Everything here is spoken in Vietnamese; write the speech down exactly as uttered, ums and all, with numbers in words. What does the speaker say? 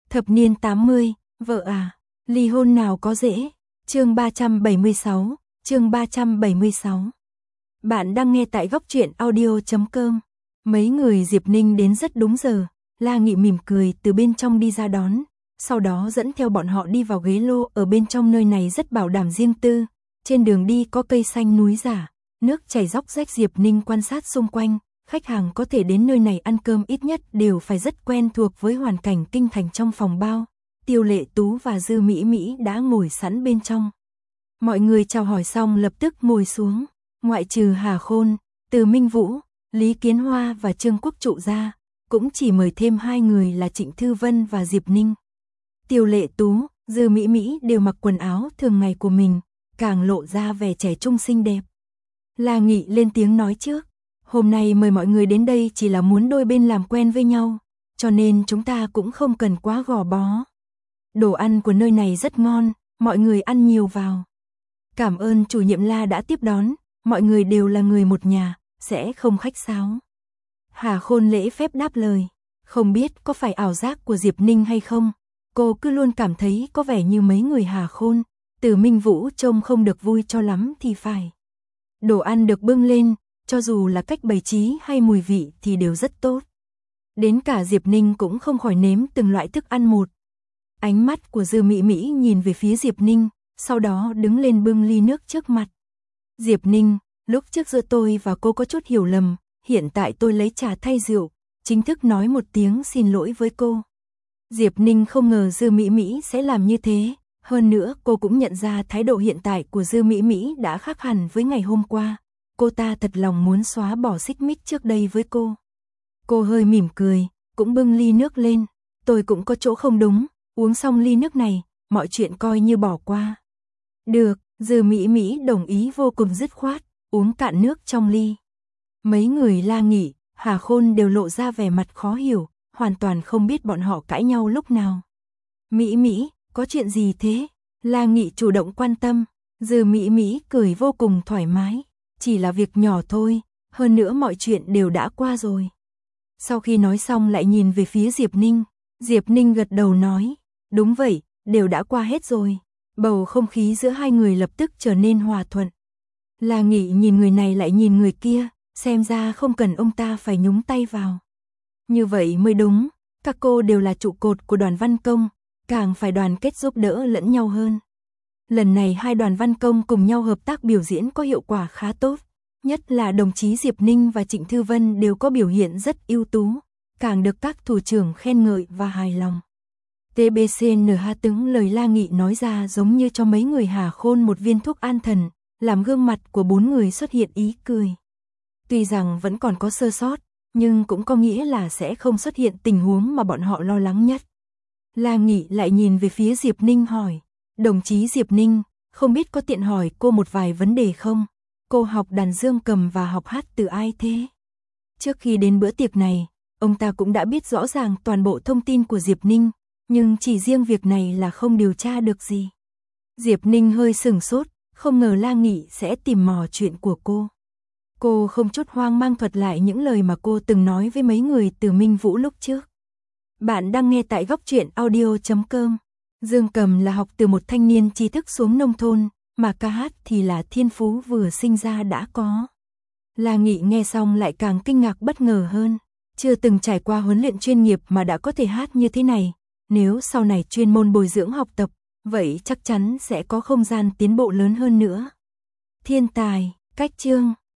Thập niên tám mươi, vợ à, ly hôn nào có dễ. Chương ba trăm bảy mươi sáu, chương ba trăm bảy mươi sáu. Bạn đang nghe tại góc truyện audio chấm com. Mấy người Diệp Ninh đến rất đúng giờ, La Nghị mỉm cười từ bên trong đi ra đón, sau đó dẫn theo bọn họ đi vào ghế lô. Ở bên trong nơi này rất bảo đảm riêng tư, trên đường đi có cây xanh núi rả, nước chảy róc rách. Diệp Ninh quan sát xung quanh, khách hàng có thể đến nơi này ăn cơm ít nhất đều phải rất quen thuộc với hoàn cảnh kinh thành. Trong phòng bao, Tiêu Lệ Tú và Dư Mỹ Mỹ đã ngồi sẵn bên trong. Mọi người chào hỏi xong lập tức ngồi xuống, ngoại trừ Hà Khôn, Từ Minh Vũ, Lý Kiến Hoa và Trương Quốc Trụ ra, cũng chỉ mời thêm hai người là Trịnh Thư Vân và Diệp Ninh. Tiêu Lệ Tú, Dư Mỹ Mỹ đều mặc quần áo thường ngày của mình, càng lộ ra vẻ trẻ trung xinh đẹp. La Nghị lên tiếng nói trước, hôm nay mời mọi người đến đây chỉ là muốn đôi bên làm quen với nhau, cho nên chúng ta cũng không cần quá gò bó. Đồ ăn của nơi này rất ngon, mọi người ăn nhiều vào. Cảm ơn chủ nhiệm La đã tiếp đón, mọi người đều là người một nhà, sẽ không khách sáo. Hà Khôn lễ phép đáp lời, không biết có phải ảo giác của Diệp Ninh hay không, cô cứ luôn cảm thấy có vẻ như mấy người Hà Khôn, Từ Minh Vũ trông không được vui cho lắm thì phải. Đồ ăn được bưng lên, cho dù là cách bày trí hay mùi vị thì đều rất tốt. Đến cả Diệp Ninh cũng không khỏi nếm từng loại thức ăn một. Ánh mắt của Dư Mỹ Mỹ nhìn về phía Diệp Ninh, sau đó đứng lên bưng ly nước trước mặt. Diệp Ninh, lúc trước giữa tôi và cô có chút hiểu lầm, hiện tại tôi lấy trà thay rượu, chính thức nói một tiếng xin lỗi với cô. Diệp Ninh không ngờ Dư Mỹ Mỹ sẽ làm như thế, hơn nữa cô cũng nhận ra thái độ hiện tại của Dư Mỹ Mỹ đã khác hẳn với ngày hôm qua. Cô ta thật lòng muốn xóa bỏ xích mích trước đây với cô. Cô hơi mỉm cười, cũng bưng ly nước lên, tôi cũng có chỗ không đúng, uống xong ly nước này, mọi chuyện coi như bỏ qua. Được, Dư Mỹ Mỹ đồng ý vô cùng dứt khoát, uống cạn nước trong ly. Mấy người La Nghị, Hà Khôn đều lộ ra vẻ mặt khó hiểu, hoàn toàn không biết bọn họ cãi nhau lúc nào. Mỹ Mỹ, có chuyện gì thế? La Nghị chủ động quan tâm, Dư Mỹ Mỹ cười vô cùng thoải mái, chỉ là việc nhỏ thôi, hơn nữa mọi chuyện đều đã qua rồi. Sau khi nói xong lại nhìn về phía Diệp Ninh, Diệp Ninh gật đầu nói, đúng vậy, đều đã qua hết rồi. Bầu không khí giữa hai người lập tức trở nên hòa thuận. La Nghị nhìn người này lại nhìn người kia, xem ra không cần ông ta phải nhúng tay vào. Như vậy mới đúng, các cô đều là trụ cột của đoàn văn công, càng phải đoàn kết giúp đỡ lẫn nhau hơn. Lần này hai đoàn văn công cùng nhau hợp tác biểu diễn có hiệu quả khá tốt, nhất là đồng chí Diệp Ninh và Trịnh Thư Vân đều có biểu hiện rất ưu tú, càng được các thủ trưởng khen ngợi và hài lòng. tê bê xê en hát từng lời La Nghị nói ra giống như cho mấy người Hà Khôn một viên thuốc an thần, làm gương mặt của bốn người xuất hiện ý cười. Tuy rằng vẫn còn có sơ sót, nhưng cũng có nghĩa là sẽ không xuất hiện tình huống mà bọn họ lo lắng nhất. La Nghị lại nhìn về phía Diệp Ninh hỏi, đồng chí Diệp Ninh, không biết có tiện hỏi cô một vài vấn đề không? Cô học đàn dương cầm và học hát từ ai thế? Trước khi đến bữa tiệc này, ông ta cũng đã biết rõ ràng toàn bộ thông tin của Diệp Ninh, nhưng chỉ riêng việc này là không điều tra được gì. Diệp Ninh hơi sửng sốt, không ngờ La Nghị sẽ tìm mò chuyện của cô. Cô không chút hoang mang thuật lại những lời mà cô từng nói với mấy người Từ Minh Vũ lúc trước. Bạn đang nghe tại góc truyện audio chấm com. Dương cầm là học từ một thanh niên trí thức xuống nông thôn, mà ca hát thì là thiên phú vừa sinh ra đã có. La Nghị nghe xong lại càng kinh ngạc bất ngờ hơn, chưa từng trải qua huấn luyện chuyên nghiệp mà đã có thể hát như thế này. Nếu sau này chuyên môn bồi dưỡng học tập, vậy chắc chắn sẽ có không gian tiến bộ lớn hơn nữa. Thiên tài, cách chương.